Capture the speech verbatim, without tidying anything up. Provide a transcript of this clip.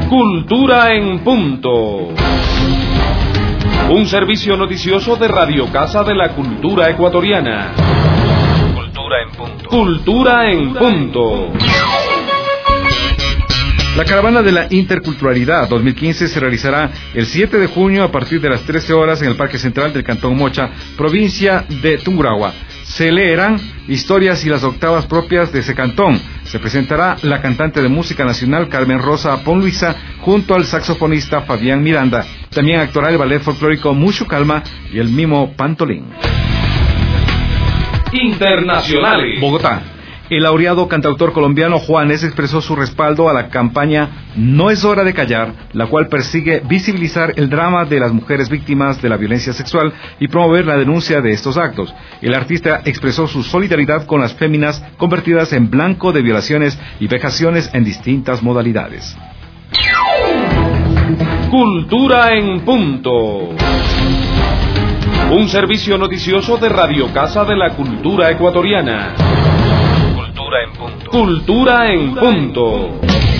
Cultura en punto. Un servicio noticioso de Radio Casa de la Cultura Ecuatoriana. Cultura en punto. Cultura en punto. La Caravana de la Interculturalidad dos mil quince se realizará el siete de junio a partir de las trece horas en el Parque Central del Cantón Mocha, provincia de Tungurahua. Se leerán historias y las octavas propias de ese cantón. Se presentará la cantante de música nacional Carmen Rosa Ponluisa junto al saxofonista Fabián Miranda. También actuará el ballet folclórico Mucho Calma y el mimo Pantolín. Internacionales. Bogotá. El laureado cantautor colombiano Juanes expresó su respaldo a la campaña No es hora de callar, la cual persigue visibilizar el drama de las mujeres víctimas de la violencia sexual y promover la denuncia de estos actos. El artista expresó su solidaridad con las féminas convertidas en blanco de violaciones y vejaciones en distintas modalidades. Cultura en punto. Un servicio noticioso de Radio Casa de la Cultura Ecuatoriana. Cultura en punto. Cultura en punto.